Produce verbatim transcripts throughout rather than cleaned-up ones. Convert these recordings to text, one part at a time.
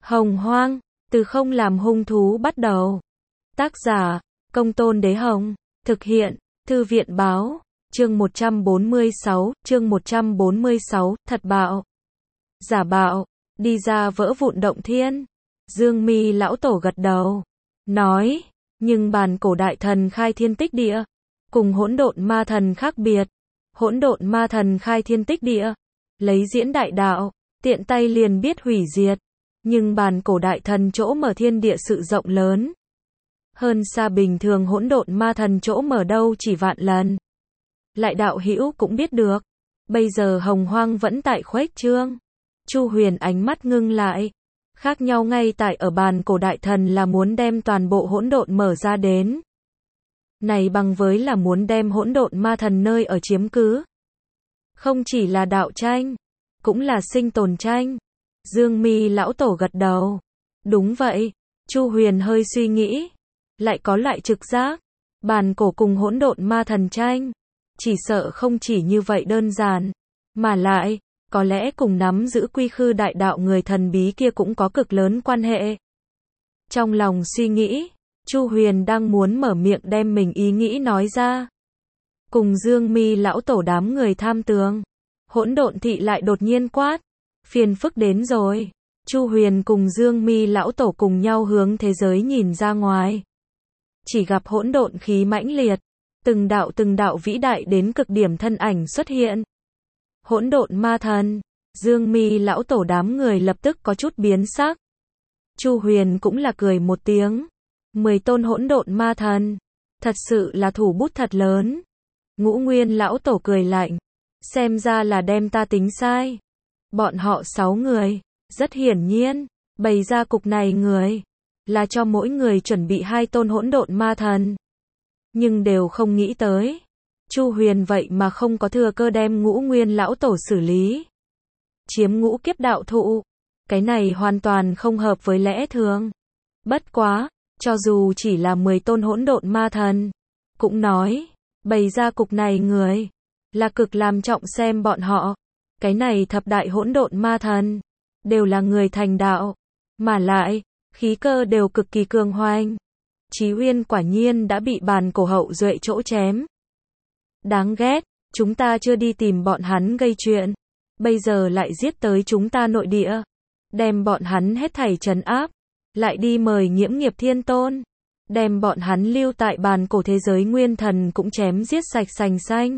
Hồng Hoang, từ không làm hung thú bắt đầu. Tác giả, Công Tôn Đế Hồng. Thực hiện, Thư viện Báo. Chương một trăm bốn mươi sáu, chương một trăm bốn mươi sáu, thật bạo. Giả bạo, đi ra vỡ vụn động thiên. Dương Mi lão tổ gật đầu, nói, nhưng bàn cổ đại thần khai thiên tích địa, cùng hỗn độn ma thần khác biệt. Hỗn độn ma thần khai thiên tích địa, lấy diễn đại đạo, tiện tay liền biết hủy diệt. Nhưng bàn cổ đại thần chỗ mở thiên địa sự rộng lớn, hơn xa bình thường hỗn độn ma thần chỗ mở đâu chỉ vạn lần. Lại đạo hữu cũng biết được, bây giờ Hồng Hoang vẫn tại khuếch trương. Chu Huyền ánh mắt ngưng lại, khác nhau ngay tại ở bàn cổ đại thần là muốn đem toàn bộ hỗn độn mở ra đến. Này bằng với là muốn đem hỗn độn ma thần nơi ở chiếm cứ. Không chỉ là đạo tranh, cũng là sinh tồn tranh. Dương Mi lão tổ gật đầu. Đúng vậy. Chu Huyền hơi suy nghĩ, lại có loại trực giác, bàn cổ cùng hỗn độn ma thần tranh, chỉ sợ không chỉ như vậy đơn giản, mà lại, có lẽ cùng nắm giữ quy khư đại đạo người thần bí kia cũng có cực lớn quan hệ. Trong lòng suy nghĩ, Chu Huyền đang muốn mở miệng đem mình ý nghĩ nói ra. Cùng Dương Mi lão tổ đám người tham tường, hỗn độn thị lại đột nhiên quát, phiền phức đến rồi. Chu Huyền cùng Dương Mi lão tổ cùng nhau hướng thế giới nhìn ra ngoài. Chỉ gặp hỗn độn khí mãnh liệt, từng đạo từng đạo vĩ đại đến cực điểm thân ảnh xuất hiện. Hỗn độn ma thần, Dương Mi lão tổ đám người lập tức có chút biến sắc. Chu Huyền cũng là cười một tiếng. Mười tôn hỗn độn ma thần, thật sự là thủ bút thật lớn. Ngũ Nguyên lão tổ cười lạnh, xem ra là đem ta tính sai. Bọn họ sáu người, rất hiển nhiên, bày ra cục này người, là cho mỗi người chuẩn bị hai tôn hỗn độn ma thần. Nhưng đều không nghĩ tới, Chu Huyền vậy mà không có thừa cơ đem Ngũ Nguyên lão tổ xử lý. Chiếm ngũ kiếp đạo thụ, cái này hoàn toàn không hợp với lẽ thường. Bất quá, cho dù chỉ là mười tôn hỗn độn ma thần, cũng nói, bày ra cục này người, là cực làm trọng xem bọn họ. Cái này thập đại hỗn độn ma thần, đều là người thành đạo, mà lại, khí cơ đều cực kỳ cường hoành. Chí Uyên quả nhiên đã bị bàn cổ hậu duệ chỗ chém. Đáng ghét, chúng ta chưa đi tìm bọn hắn gây chuyện, bây giờ lại giết tới chúng ta nội địa, đem bọn hắn hết thảy trấn áp, lại đi mời Nhiễm Nghiệp Thiên Tôn, đem bọn hắn lưu tại bàn cổ thế giới nguyên thần cũng chém giết sạch sành xanh.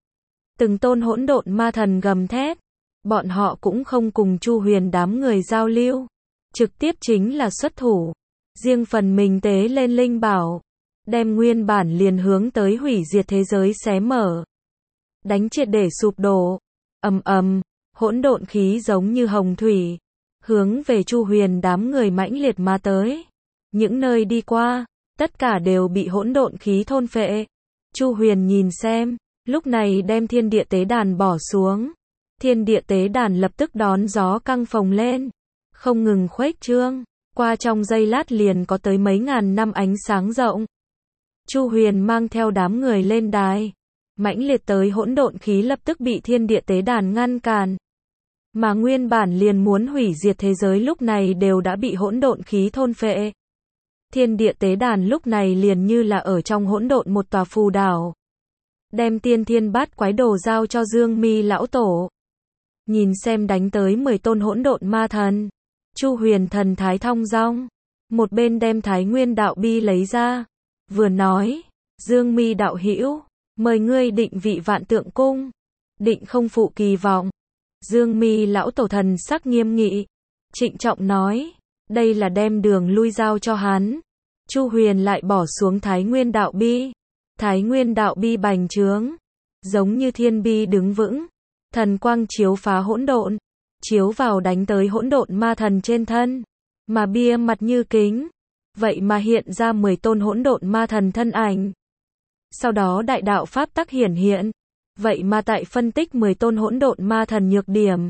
Từng tôn hỗn độn ma thần gầm thét, bọn họ cũng không cùng Chu Huyền đám người giao lưu, trực tiếp chính là xuất thủ, riêng phần mình tế lên linh bảo, đem nguyên bản liền hướng tới hủy diệt thế giới xé mở, đánh triệt để sụp đổ. Ầm ầm, hỗn độn khí giống như hồng thủy, hướng về Chu Huyền đám người mãnh liệt mà tới. Những nơi đi qua, tất cả đều bị hỗn độn khí thôn phệ. Chu Huyền nhìn xem, lúc này đem thiên địa tế đàn bỏ xuống. Thiên địa tế đàn lập tức đón gió căng phồng lên, không ngừng khuếch trương, qua trong giây lát liền có tới mấy ngàn năm ánh sáng rộng. Chu Huyền mang theo đám người lên đài, mãnh liệt tới hỗn độn khí lập tức bị thiên địa tế đàn ngăn cản. Mà nguyên bản liền muốn hủy diệt thế giới lúc này đều đã bị hỗn độn khí thôn phệ. Thiên địa tế đàn lúc này liền như là ở trong hỗn độn một tòa phù đảo. Đem tiên thiên bát quái đồ giao cho Dương Mi lão tổ. Nhìn xem đánh tới mười tôn hỗn độn ma thần, Chu Huyền thần thái thong dong, một bên đem Thái Nguyên đạo bi lấy ra, vừa nói, Dương Mi đạo hữu, mời ngươi định vị Vạn Tượng cung, định không phụ kỳ vọng. Dương Mi lão tổ thần sắc nghiêm nghị, trịnh trọng nói, đây là đem đường lui giao cho hắn. Chu Huyền lại bỏ xuống Thái Nguyên đạo bi, Thái Nguyên đạo bi bành trướng, giống như thiên bi đứng vững, thần quang chiếu phá hỗn độn, chiếu vào đánh tới hỗn độn ma thần trên thân, mà bia mặt như kính, vậy mà hiện ra mười tôn hỗn độn ma thần thân ảnh. Sau đó đại đạo pháp tắc hiển hiện, vậy mà tại phân tích mười tôn hỗn độn ma thần nhược điểm.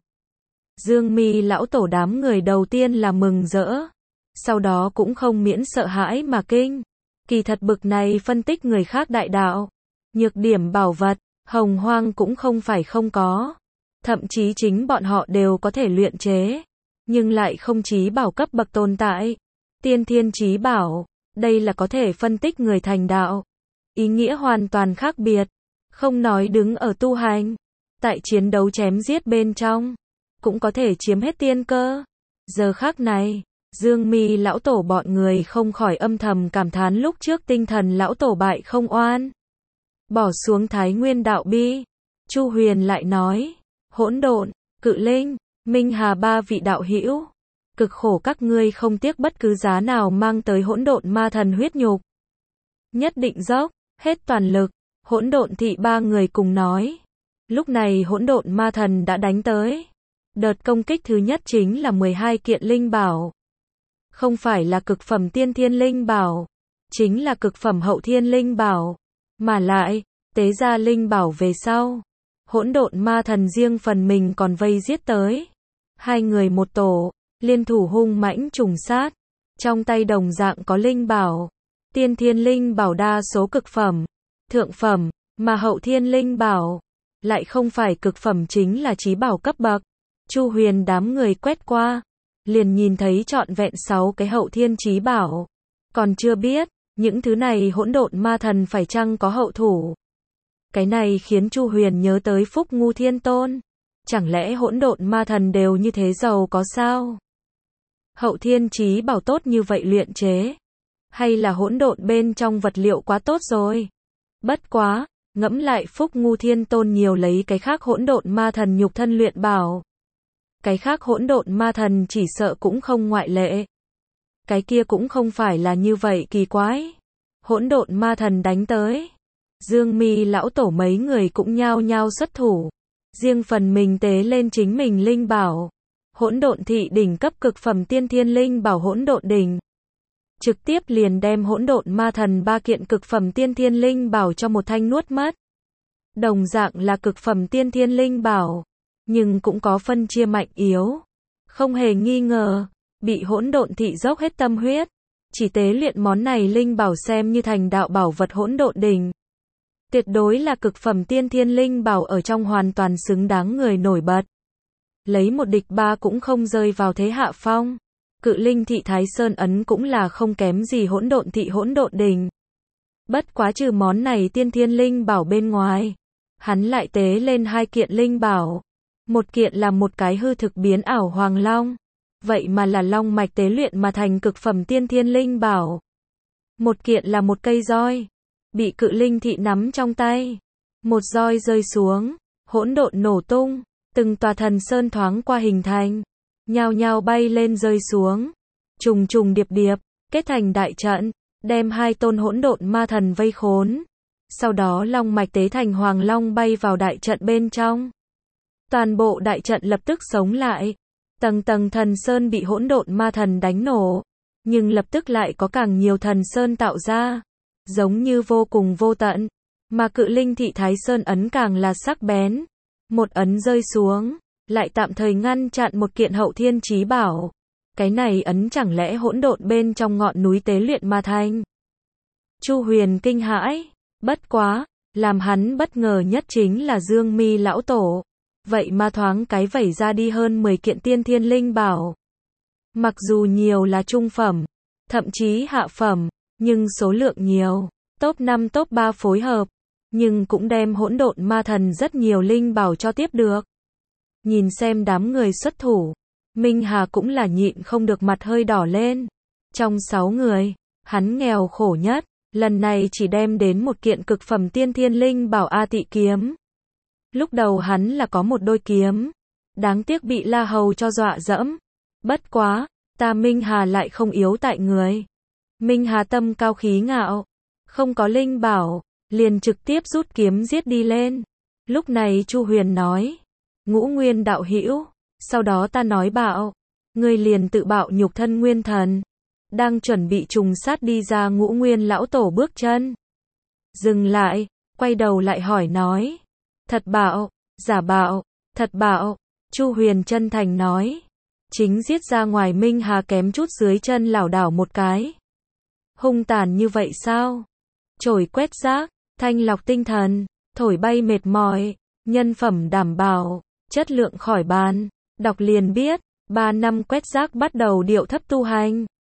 Dương Mi lão tổ đám người đầu tiên là mừng rỡ, sau đó cũng không miễn sợ hãi mà kinh. Kỳ thật bực này phân tích người khác đại đạo, nhược điểm bảo vật, Hồng Hoang cũng không phải không có. Thậm chí chính bọn họ đều có thể luyện chế. nhưng lại không chí bảo cấp bậc tồn tại. Tiên thiên chí bảo, đây là có thể phân tích người thành đạo. Ý nghĩa hoàn toàn khác biệt, không nói đứng ở tu hành, tại chiến đấu chém giết bên trong, cũng có thể chiếm hết tiên cơ. Giờ khắc này, Dương Mi lão tổ bọn người không khỏi âm thầm cảm thán lúc trước tinh thần lão tổ bại không oan. Bỏ xuống Thái Nguyên đạo bi, Chu Huyền lại nói, hỗn độn, Cự Linh, Minh Hà ba vị đạo hữu, cực khổ các ngươi không tiếc bất cứ giá nào mang tới hỗn độn ma thần huyết nhục. Nhất định dốc hết toàn lực, hỗn độn thị ba người cùng nói. Lúc này hỗn độn ma thần đã đánh tới. Đợt công kích thứ nhất chính là mười hai kiện linh bảo. Không phải là cực phẩm tiên thiên linh bảo, chính là cực phẩm hậu thiên linh bảo. Mà lại, tế ra linh bảo về sau, hỗn độn ma thần riêng phần mình còn vây giết tới. Hai người một tổ, liên thủ hung mãnh trùng sát. Trong tay đồng dạng có linh bảo. Tiên thiên linh bảo đa số cực phẩm, thượng phẩm, mà hậu thiên linh bảo lại không phải cực phẩm chính là chí bảo cấp bậc. Chu Huyền đám người quét qua, liền nhìn thấy trọn vẹn sáu cái hậu thiên chí bảo. Còn chưa biết, những thứ này hỗn độn ma thần phải chăng có hậu thủ. Cái này khiến Chu Huyền nhớ tới Phúc Ngu Thiên Tôn. Chẳng lẽ hỗn độn ma thần đều như thế giàu có sao? Hậu thiên chí bảo tốt như vậy luyện chế, hay là hỗn độn bên trong vật liệu quá tốt rồi? Bất quá, ngẫm lại Phúc Ngu Thiên Tôn nhiều lấy cái khác hỗn độn ma thần nhục thân luyện bảo. Cái khác hỗn độn ma thần chỉ sợ cũng không ngoại lệ. Cái kia cũng không phải là như vậy kỳ quái. Hỗn độn ma thần đánh tới, Dương Mi lão tổ mấy người cũng nhao nhao xuất thủ, riêng phần mình tế lên chính mình linh bảo. Hỗn độn thị đỉnh cấp cực phẩm tiên thiên linh bảo hỗn độn đỉnh, trực tiếp liền đem hỗn độn ma thần ba kiện cực phẩm tiên thiên linh bảo cho một thanh nuốt mất. Đồng dạng là cực phẩm tiên thiên linh bảo, nhưng cũng có phân chia mạnh yếu. Không hề nghi ngờ, bị hỗn độn thị dốc hết tâm huyết, chỉ tế luyện món này linh bảo xem như thành đạo bảo vật hỗn độn đỉnh. Tuyệt đối là cực phẩm tiên thiên linh bảo ở trong hoàn toàn xứng đáng người nổi bật. Lấy một địch ba cũng không rơi vào thế hạ phong. Cự Linh thị Thái Sơn ấn cũng là không kém gì hỗn độn thị hỗn độn đỉnh. Bất quá trừ món này tiên thiên linh bảo bên ngoài, hắn lại tế lên hai kiện linh bảo. Một kiện là một cái hư thực biến ảo hoàng long, vậy mà là long mạch tế luyện mà thành cực phẩm tiên thiên linh bảo. Một kiện là một cây roi, bị Cự Linh thị nắm trong tay. Một roi rơi xuống, hỗn độn nổ tung, từng tòa thần sơn thoáng qua hình thành, nhao nhao bay lên rơi xuống, trùng trùng điệp điệp, kết thành đại trận, đem hai tôn hỗn độn ma thần vây khốn. Sau đó long mạch tế thành hoàng long bay vào đại trận bên trong. Toàn bộ đại trận lập tức sống lại. Tầng tầng thần sơn bị hỗn độn ma thần đánh nổ, nhưng lập tức lại có càng nhiều thần sơn tạo ra, giống như vô cùng vô tận. Mà Cự Linh thị Thái Sơn ấn càng là sắc bén. Một ấn rơi xuống, lại tạm thời ngăn chặn một kiện hậu thiên chí bảo. Cái này ấn chẳng lẽ hỗn độn bên trong ngọn núi tế luyện mà thành? Chu Huyền kinh hãi, bất quá, làm hắn bất ngờ nhất chính là Dương Mi lão tổ. Vậy mà thoáng cái vẩy ra đi hơn mười kiện tiên thiên linh bảo. Mặc dù nhiều là trung phẩm, thậm chí hạ phẩm, nhưng số lượng nhiều, top năm top ba phối hợp, nhưng cũng đem hỗn độn ma thần rất nhiều linh bảo cho tiếp được. Nhìn xem đám người xuất thủ, Minh Hà cũng là nhịn không được mặt hơi đỏ lên. Trong sáu người, hắn nghèo khổ nhất, lần này chỉ đem đến một kiện cực phẩm tiên thiên linh bảo A Tị kiếm. Lúc đầu hắn là có một đôi kiếm, đáng tiếc bị La Hầu cho dọa dẫm. Bất quá, ta Minh Hà lại không yếu tại người. Minh Hà tâm cao khí ngạo, không có linh bảo, liền trực tiếp rút kiếm giết đi lên. Lúc này Chu Huyền nói, Ngũ Nguyên đạo hữu, sau đó ta nói bảo, ngươi liền tự bạo nhục thân nguyên thần. Đang chuẩn bị trùng sát đi ra Ngũ Nguyên lão tổ bước chân, dừng lại, quay đầu lại hỏi nói, thật bạo, giả bạo, thật bạo. Chu Huyền chân thành nói, chính giết ra ngoài Minh Hà kém chút dưới chân lảo đảo một cái. Hung tàn như vậy sao? Chổi quét rác, thanh lọc tinh thần, thổi bay mệt mỏi, nhân phẩm đảm bảo, chất lượng khỏi bàn. Đọc liền biết, ba năm quét rác bắt đầu điệu thấp tu hành.